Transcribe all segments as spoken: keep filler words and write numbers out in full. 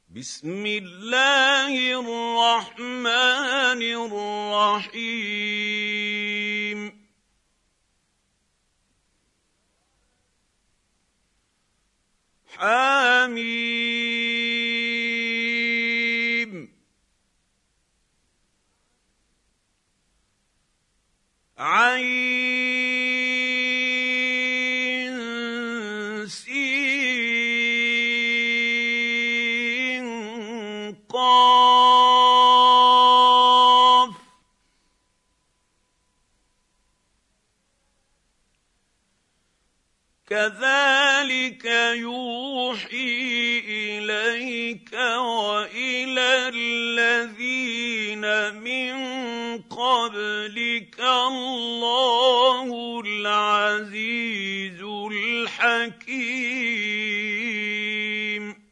بسم الله الرحمن الرحيم حميم عين سين قاف كذلك يوحي إليك وإلى الذين من قبلك الله العزيز الحكيم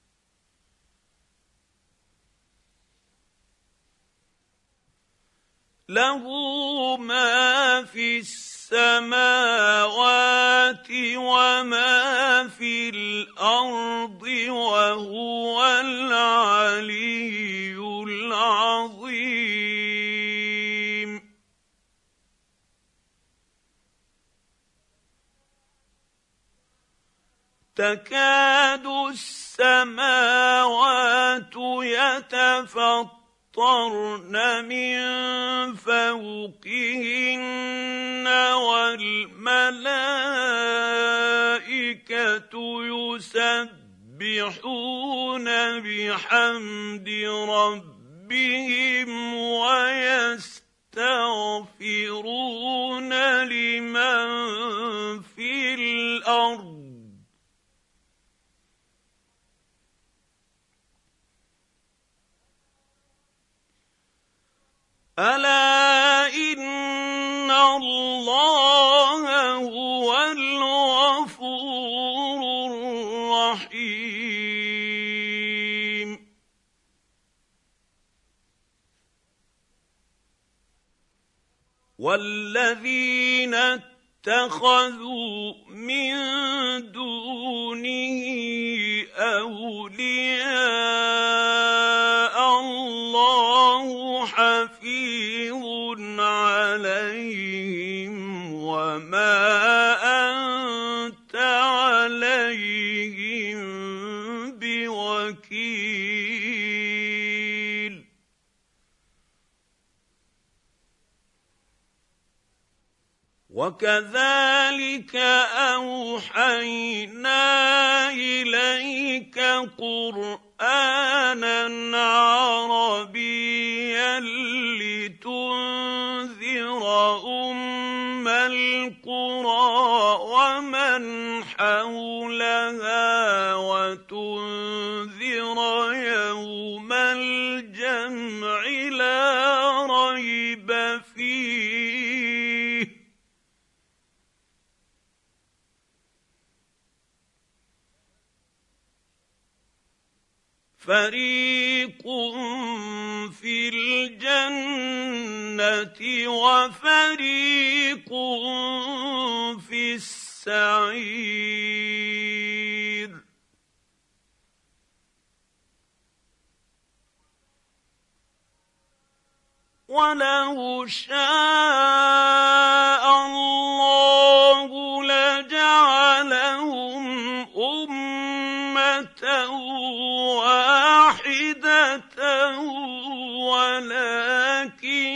له ما في السماوات وما في الأرض وهو العلي العظيم تكاد السماوات يتفطرن من فوقهن والملائكة يسبحون بحمد ربهم ويستغفرون لمن في الأرض ألا إن الله هو الغفور الرحيم والذين اتخذوا من دونه أولياء الله حفيظ عليهم وما أنت عليهم بوكيل وكذلك أوحينا إليك قرآنا عربيا لتنذر أم القرى ومن حولها وتنذر يوم الجمع لا ريب فيه فريق في الجنة وفريق في السعير ولو شاء الله لجعلهم أمة واحدة ولكن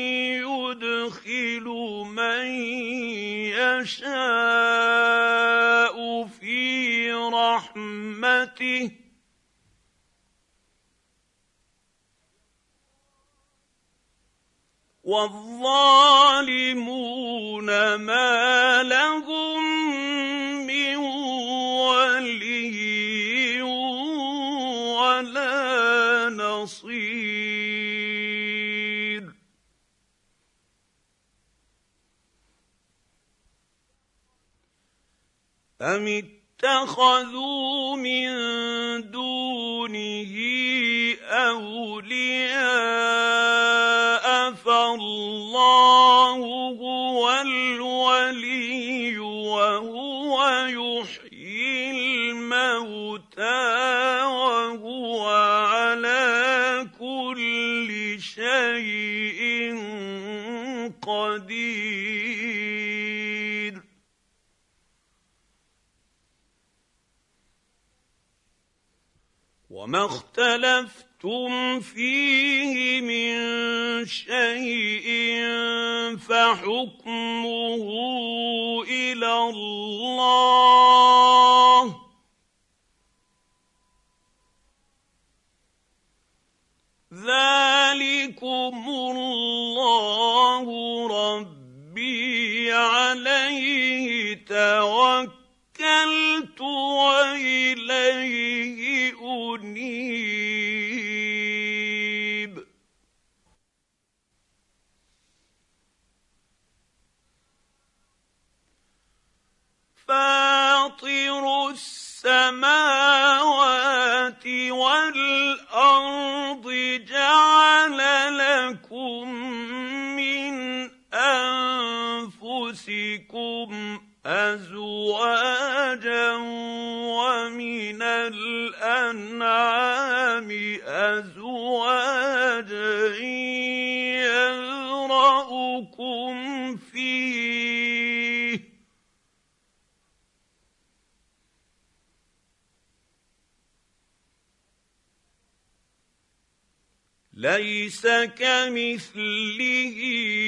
يدخل من يشاء في رحمته والظالمون ما لهم من ولي ولا نصير أم اتخذوا من دونه أولياء فالله هو الولي وهو يحيي الموتى وهو وما اختلفتم فيه من شيء فحكمه إلى الله ذلكم الله ربي عليه توكلت وإليه أنيب فاطر السماوات والأرض جعل لكم من أنفسكم أزواجا ومن الأنعام أزواجا يذرأكم فيه ليس كمثله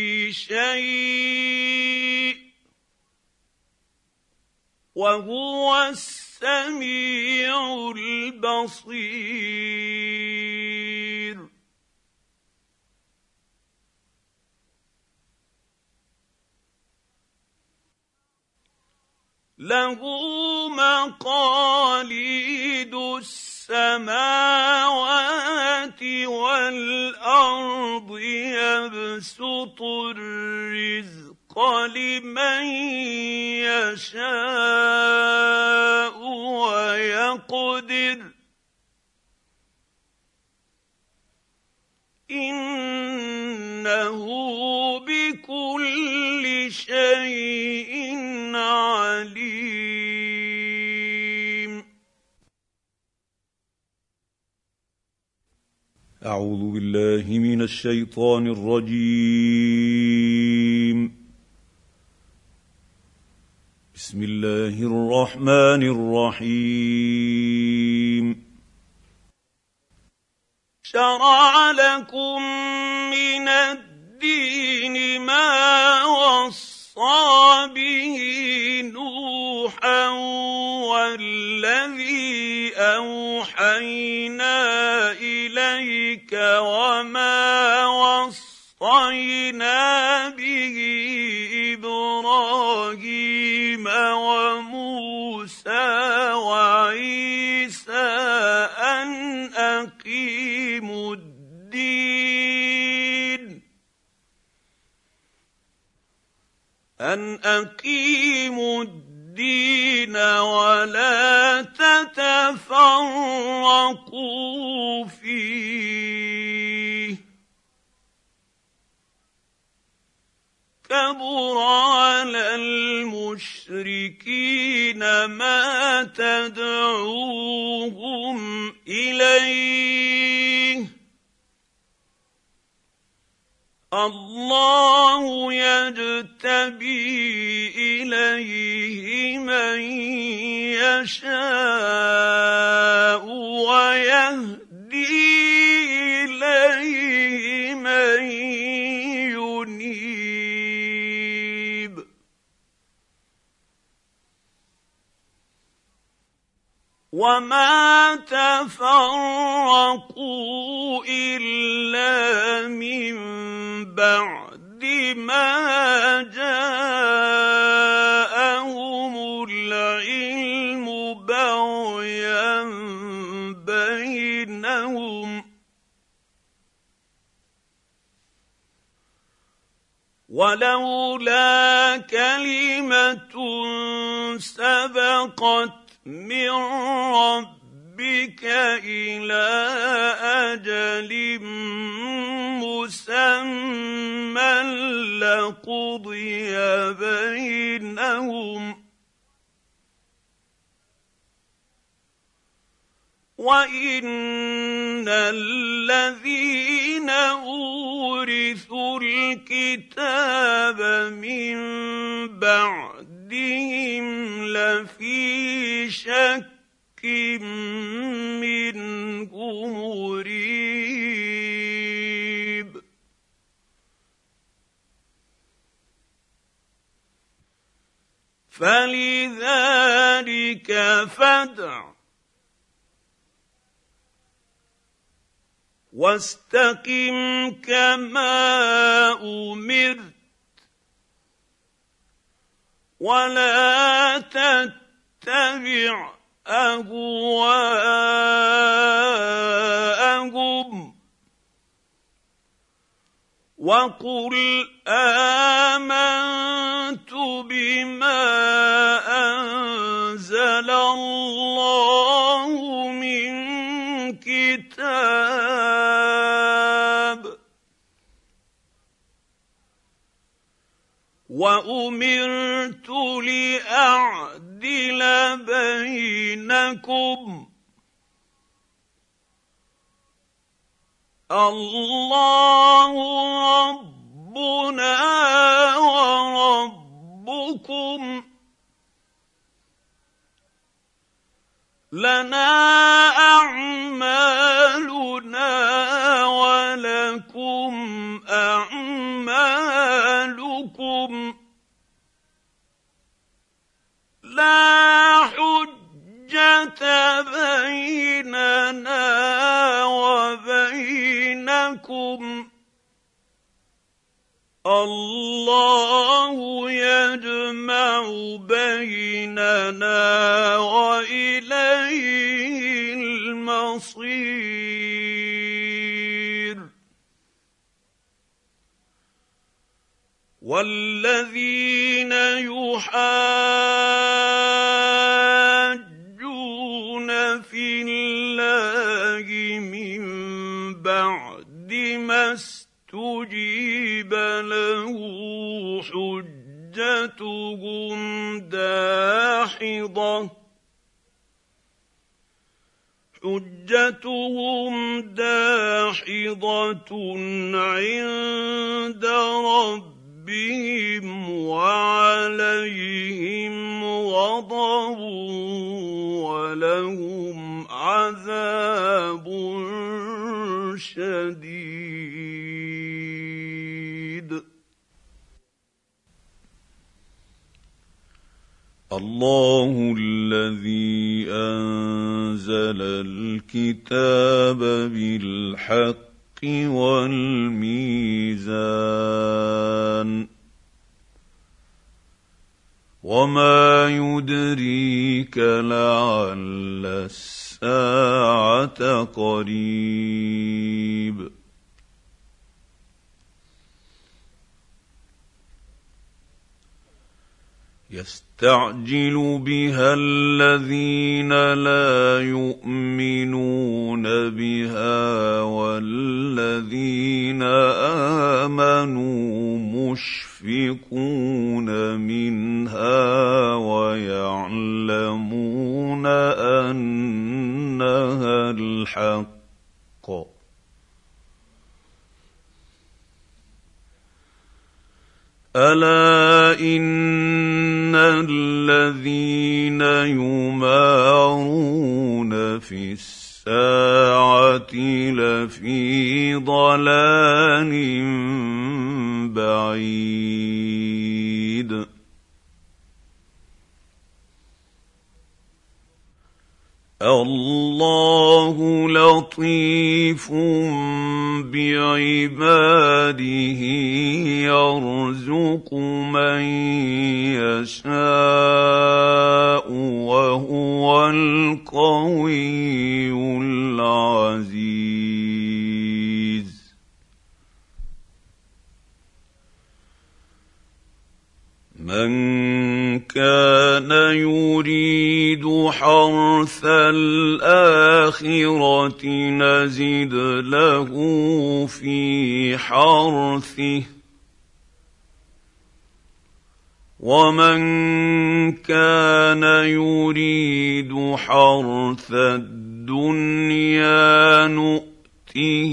شيء وهو السميع البصير له مقاليد السماوات والأرض يبسط الرزق لمن يشاء ويقدر إنه بكل شيء عليم. أعوذ بالله من الشيطان الرجيم. بسم الله الرحمن الرحيم. شرع لكم من الدين ما وصى به نوحا والذي أوحينا إليك وما وصينا به إبراهيم وموسى وعيسى أن أقيموا الدين أن أقيموا الدين ولا تتفرقوا فيه كبر على المشركين ما تدعوهم إليه الله يجتبي إليه من يشاء ويهدي إليه من ينيب وما تفرقوا إلا من بعد ما جاءهم العلم بغيا بينهم ولولا كلمة سبقت من ربك إلى أجل مسمى لقضي بينهم وإن الذين أورثوا الكتاب من بعدهم لفي شك منه مريب فلذلك فادع واستقم كما أمرت ولا تتبع أهواءهم وقل آمنت بما أنزل الله من كتاب وأمرت لأعدل بينكم الله ربنا وربكم لنا أعمالنا ولكم أعمالكم لا حجة بيننا وبينكم الله يجمع بيننا وإليه المصير والذين يحاجون في الله من بعد ما استجيب له حجتهم داحضة حجتهم داحضة عند ربهم وعليهم غضب ولهم عذاب شديد. الله الذي أنزل الكتاب بالحق والميزان وما يدريك لعل الساعة قريب يستعجل بها الذين لا يؤمنون بها والذين آمنوا مشفقون منها ويعلمون أنها الحق ألا إن الذين يمارون في الساعة لفي ضلال بعيد الله لطيف بعباده يرزق من يشاء وهو القوي العزيز من كان يريد حرث الآخرة نزد له في حرثه ومن كان يريد حرث الدنيا نؤته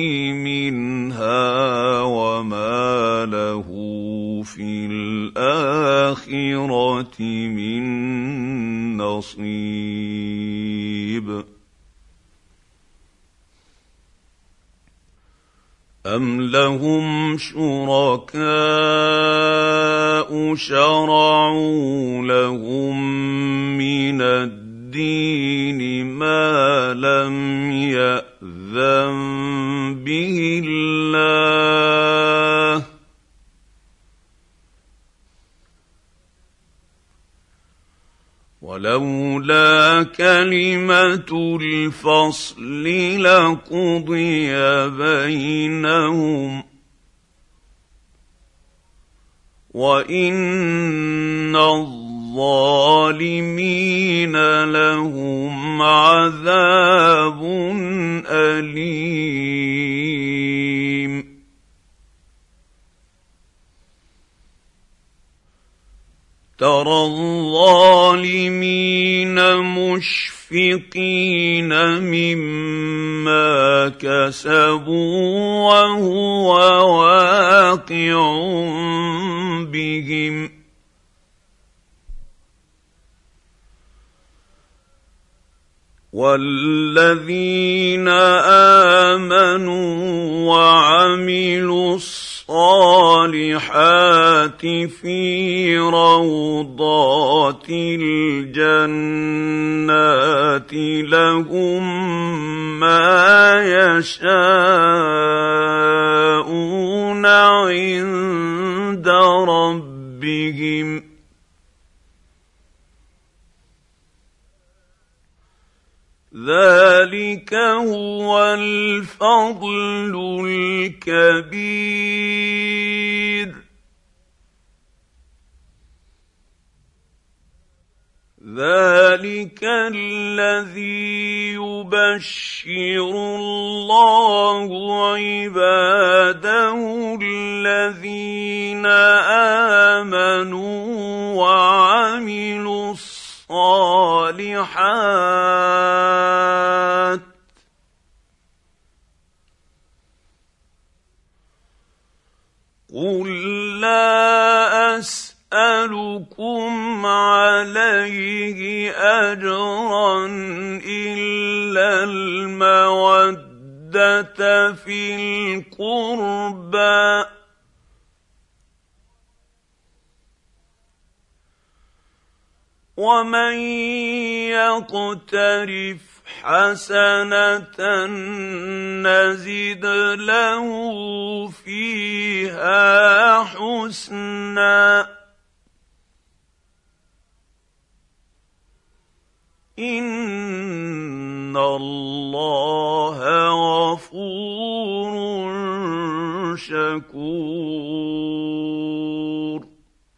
منها وما له في الآخرة من نصيب أَمْ لَهُمْ شُرَكَاءُ شَرَعُوا لَهُم مِّنَ الدِّينِ مَا لَمْ يَأْذَن بِهِ اللَّهُ ۚ وَلَوْلَا كَلِمَةُ الْفَصْلِ لَقُضِيَ بَيْنَهُمْ ۗ وَإِنَّ الظَّالِمِينَ لَهُمْ عَذَابٌ أَلِيمٌ. تَرَى الظَّالِمِينَ مُشْفِقِينَ مِمَّا كَسَبُوا وَهُوَ وَاقِعٌ بِهِمْ ۗ وَالَّذِينَ آمَنُوا وَعَمِلُوا الصَّالِحَاتِ فِي رَوْضَاتِ الْجَنَّاتِ لَهُم مَّا يَشَاءُونَ عِندَ رَبِّهِمْ ۚ ذَلِكَ هُوَ الْفَضْلُ الْكَبِيرُ. ذَلِكَ الَّذِي يُبَشِّرُ اللَّهُ عِبَادَهُ الَّذِينَ آمَنُوا وَعَمِلُوا الصَّالِحَاتِ قُل لَّا أَسْأَلُكُمْ عَلَيْهِ أَجْرًا إِلَّا الْمَوَدَّةَ فِي الْقُرْبَىٰ ۗ وَمَن يَقْتَرِفْ حَسَنَةً نَّزِدْ لَهُ فِيهَا حُسْنًا ۚ إِنَّ اللَّهَ غَفُورٌ شَكُورٌ.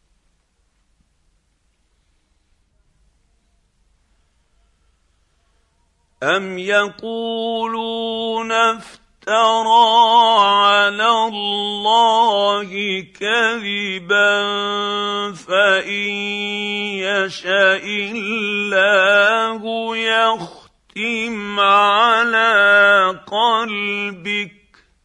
أَمْ يَقُولُونَ افْتَرَىٰ عَلَى اللَّهِ كَذِبًا فَإِن يَشَإِ اللَّهُ يَخْتِمْ عَلَىٰ قَلْبِكَ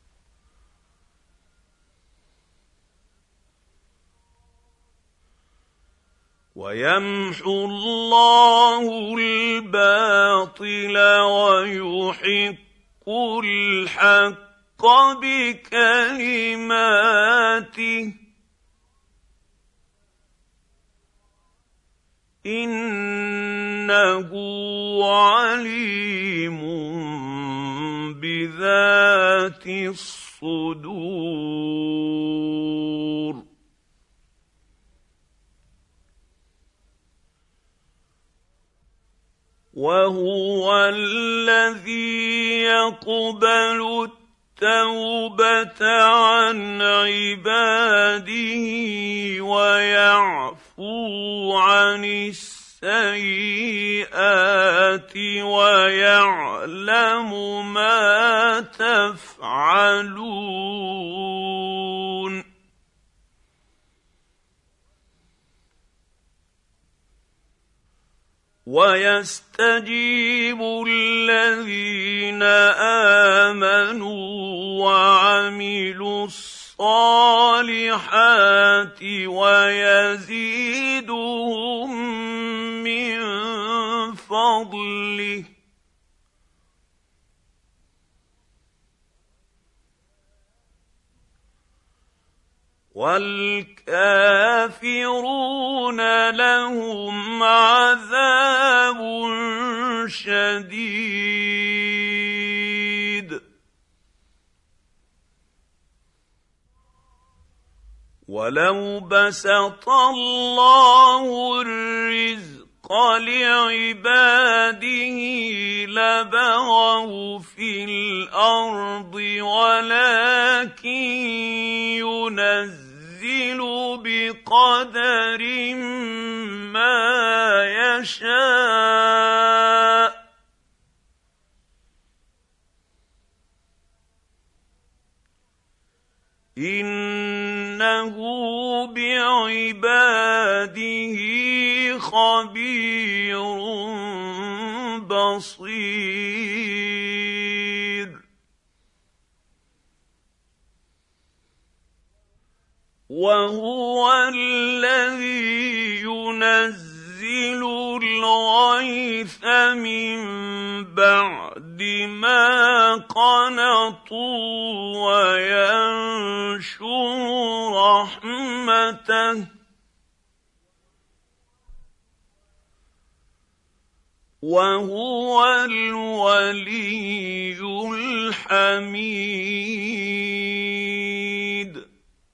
وَيَمْحُو اللَّهُ الْبَاطِلَ وَيُحِقُّ الْحَقَّ بِكَلِمَاتِهِ ۚ إِنَّهُ عَلِيمٌ بِذَاتِ الصُّدُورِ. وَهُوَ الَّذِي يَقْبَلُ التَّوْبَةَ عَنْ عِبَادِهِ وَيَعْفُو عَنِ السَّيِّئَاتِ وَيَعْلَمُ مَا تَفْعَلُونَ. وَيَسْتَجِيبُ الَّذِينَ آمَنُوا وَعَمِلُوا الصَّالِحَاتِ وَيَزِيدُهُم مِّن فَضْلِهِ ۚ وَالْكَافِرُونَ لَهُمْ عَذَابٌ شَدِيدٌ وَلَوْ بَسَطَ اللَّهُ الرِّزْقَ لِعِبَادِهِ لَبَغَوْا فِي الْأَرْضِ وَلَكِن يُنَزِّلُ بِقَدَرٍ مَّا يَشَاءُ ۚ إِنَّهُ بِعِبَادِهِ خَبِيرٌ بَصِيرٌ وَهُوَ الَّذِي يُنَزِّلُ الْغَيْثَ مِن بَعْدِ مَا قَنَطُوا وَيَنشُرُ رَحْمَتَهُ وَهُوَ الْوَلِيُّ الْحَمِيدُ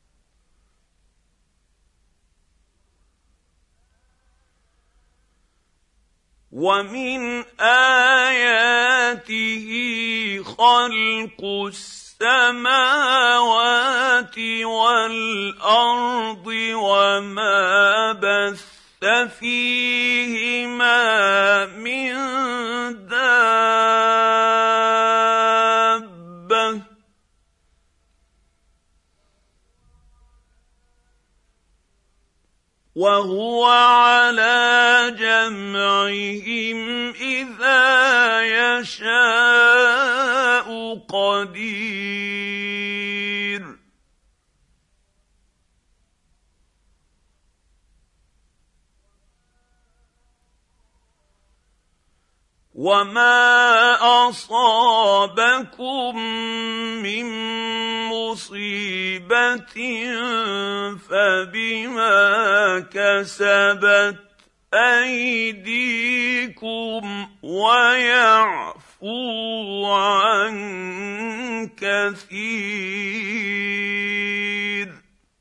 وَمِنْ آيَاتِهِ خَلْقُ السَّمَاوَاتِ وَالْأَرْضِ وَمَا بَثَّ فِيهِمَا مِن دَابَّةٍ وَهُوَ عَلَىٰ جَمْعِهِمْ إِذَا يَشَاءُ قَدِيرٌ وَمَا أَصَابَكُم مِّن مُّصِيبَةٍ فَبِمَا كَسَبَتْ أَيْدِيكُمْ وَيَعْفُو عَن كَثِيرٍ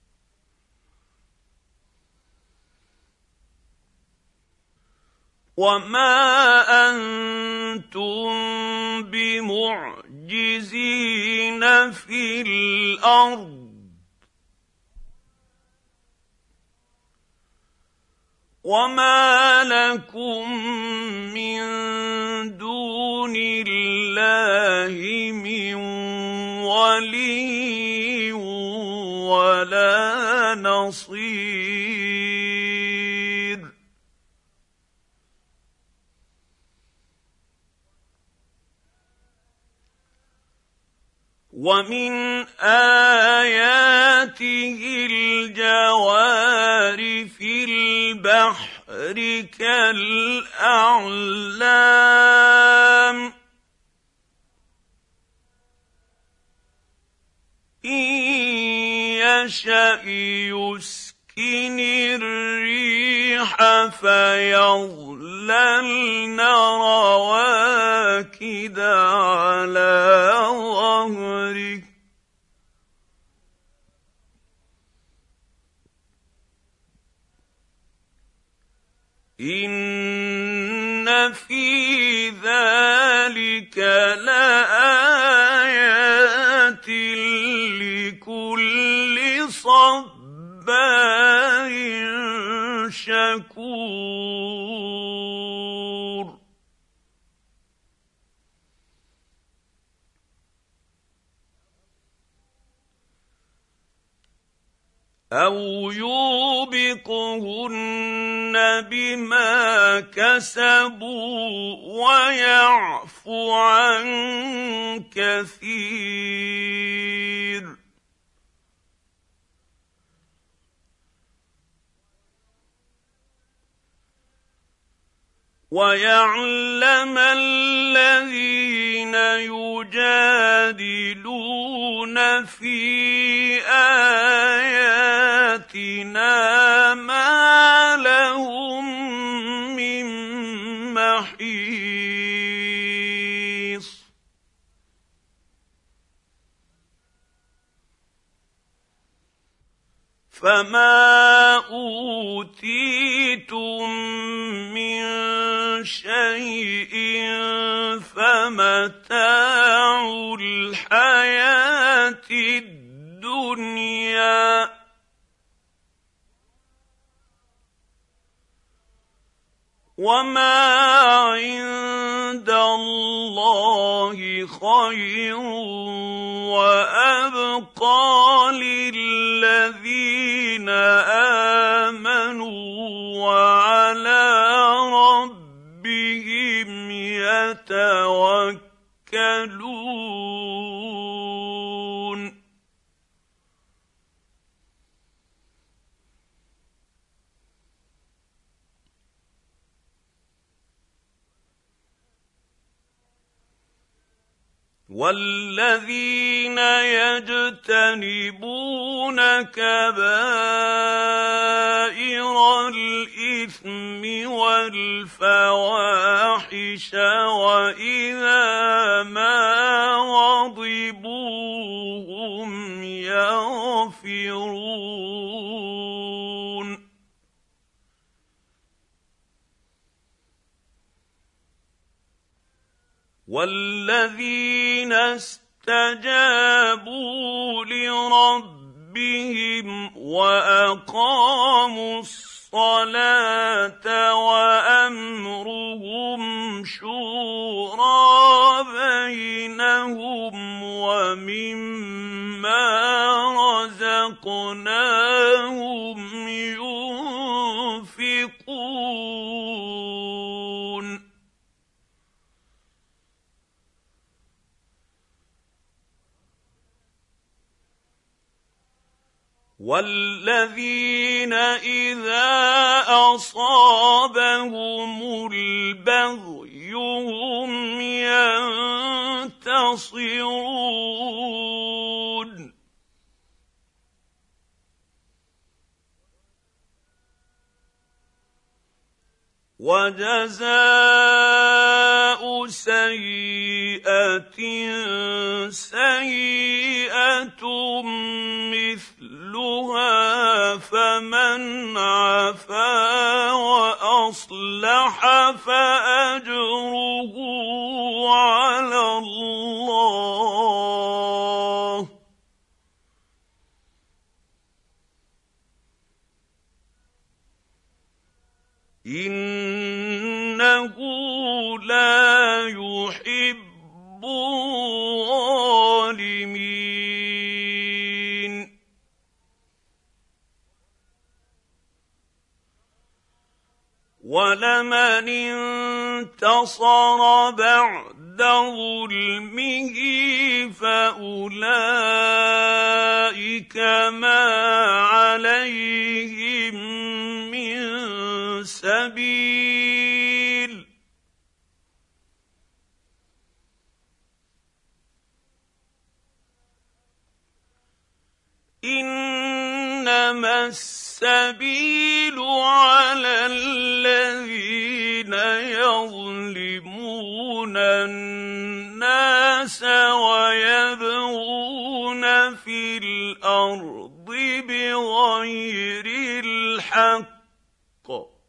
وَمَا أَنتُم بِمُعْجِزِينَ فِي الْأَرْضِ وَمَا لَكُم مِّن دُونِ اللَّهِ مِن وَلِيٍّ وَلَا نَصِيرٍ وَمِنْ آيَاتِهِ الْجَوَارِ فِي الْبَحْرِ كَالْأَعْلَامِ إِن يَشَأْ يُسْكِنِ الرِّيحَ فَيَظْلَلْنَ رَوَاكِدَ عَلَىٰ ظَهْرِهِ إِنَّ فِي ذَٰلِكَ لَآيَاتٍ لِّكُلِّ صَبَّارٍ شَكُورٍ أَوْ يُوبِقْهُنَّ بِمَا كَسَبُوا وَيَعْفُ عَن كَثِيرٍ وَيَعْلَمَ الَّذِينَ يُجَادِلُونَ فِي آيَاتِهِ علينا ما لهم من محيص فما أوتيتم من شيء فمتاع الحياة الدنيا وما عند الله خير وأبقى للذين آمنوا وعلى ربهم يتوكلون والذين يجتنبون كبائر الإثم والفواحش وإذا ما غضبوا هم يغفرون والذين استجابوا لربهم وأقاموا الصلاة وأمرهم شورى بينهم ومما رزقناهم ينفقون والذين إذا أصابهم البغي هم ينتصرون وجزاء سيئة سيئة مثلها فمن عفا وأصلح فأجره على الله إنه لا يحب الظالمين ولمن انتصر بعد ظلمه فأولئك ما عليهم من سبيل إنما السبيل على الذين يظلمون الناس ويبغون في الأرض بغير الحق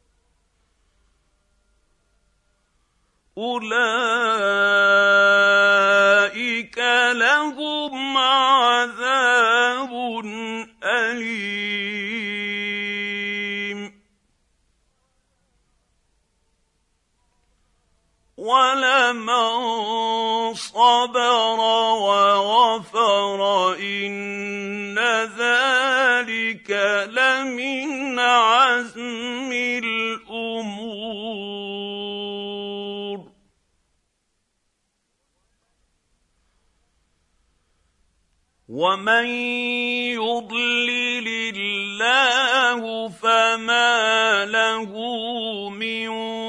أولئك لهم عذاب أليم ولمن صبر وغفر إن ذلك لمن عزم الأمور ومن يضلل الله فما له من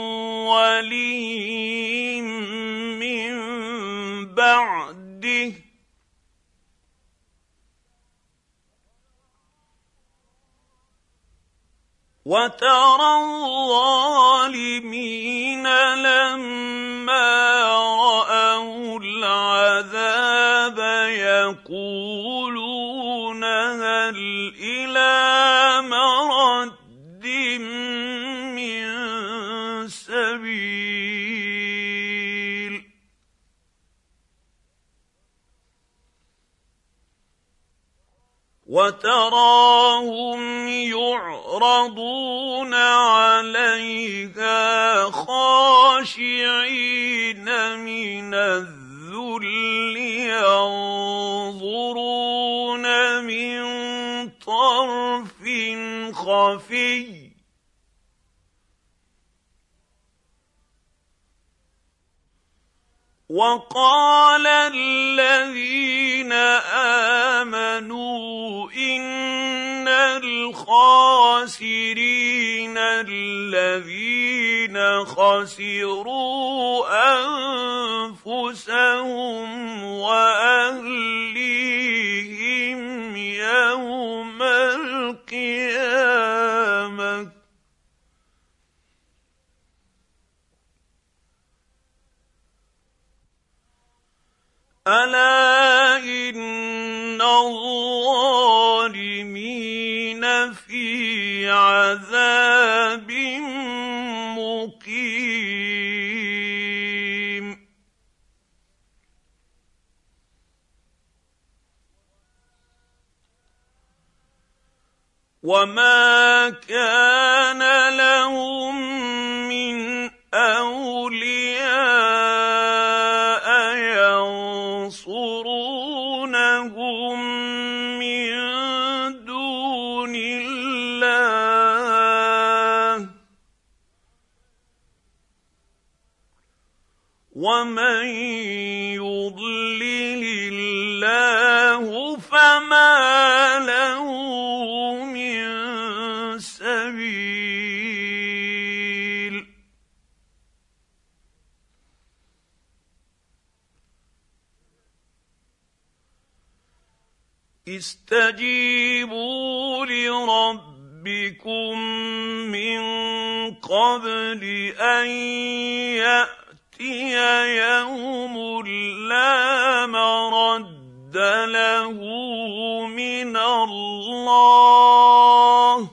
ولي من بعده وترى الظالمين لما رأوا العذاب يقولون هل إلى مرد من سبيل وتراهم يعرضون عليها خاشعين من الذل ينظرون من طرف خفي وقال الذين آمنوا إن الخاسرين الذين خسروا أنفسهم وأهليهم يوم القيامة ألا إن الظالمين في عذاب مقيم وما كان لهم من أولياء ينصرونهم من دون الله ومن يضلل الله فما له من سبيل استجيبوا لربكم من قبل أن يأتي يوم لا مرد له من الله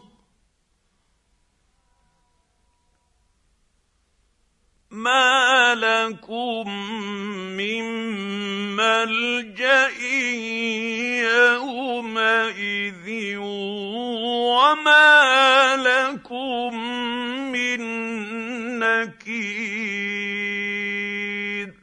ما لكم من ملجأ يومئذ وما لكم من نكير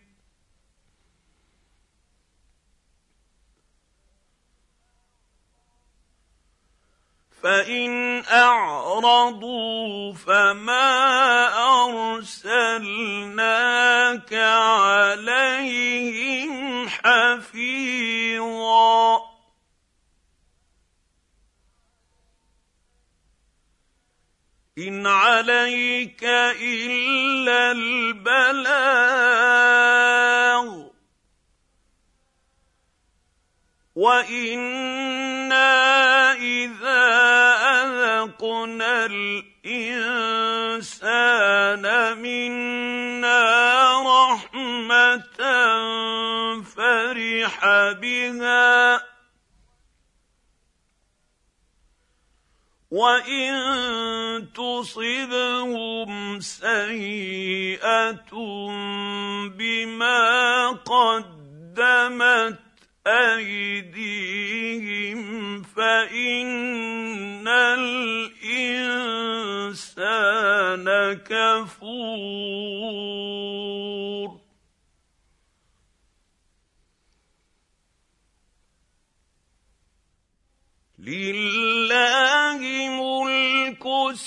فإن أعرضوا فما أرسلناك عليهم حفيظا إن عليك إلا البلاغ وإنا إذا أذقنا الإنسان منا رحمة فرح بها وإن تصبهم سيئة بما قدمت أيديهم فإن الإنسان كفور لله ملك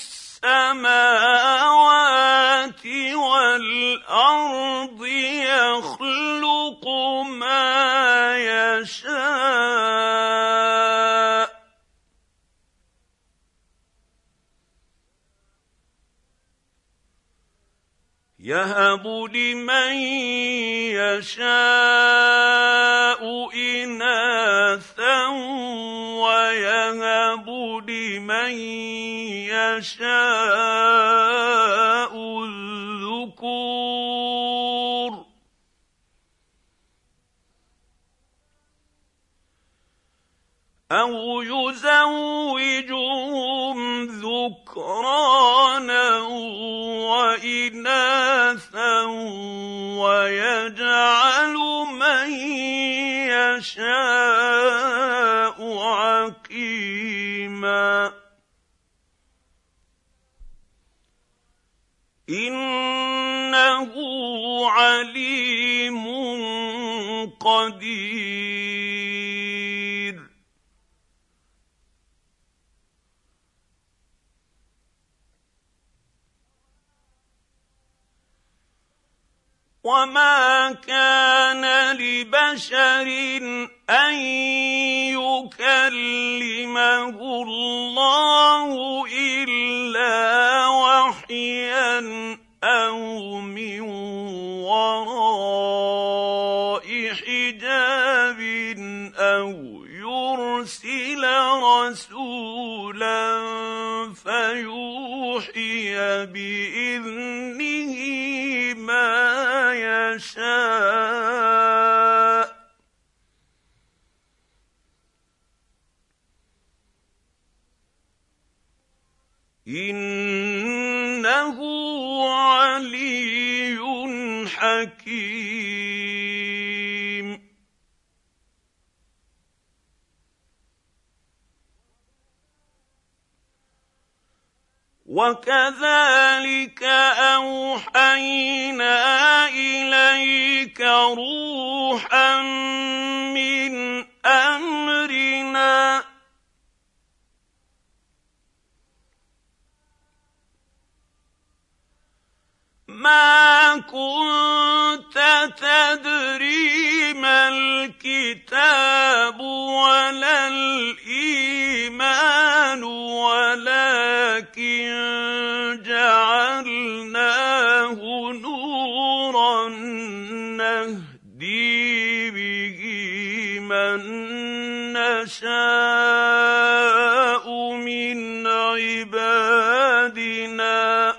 السماوات والأرض يخلق ما يشاء يهب لمن يشاء إناثا ويهب لمن يشاء الذكور أو يزوجهم ذكرانا وإناثا ويجعل من يشاء عقيما إنه عليم قدير وما كان لبشر أن يكلمه الله إلا وحيا أو من وراء حجاب أو يرسل رسولا فيوحي بإذنه ما يشاء إنه علي حكيم وكذلك أوحينا إليك روحا من أمرنا ما كنت تدري ما الكتاب ولا الإيمان ولكن جعلناه نورا نهدي به من نشاء من عبادنا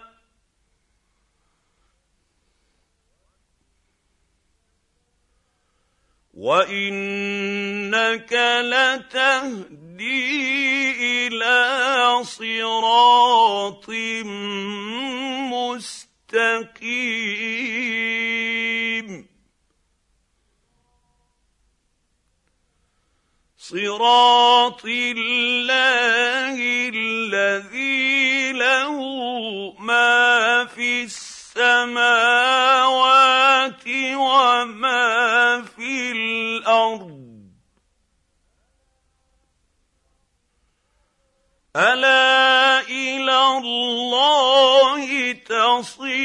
وإنك لتهدي إلى صراط مستقيم صراط الله الذي له ما في السماوات وما في الأرض ألا إلى الله تصير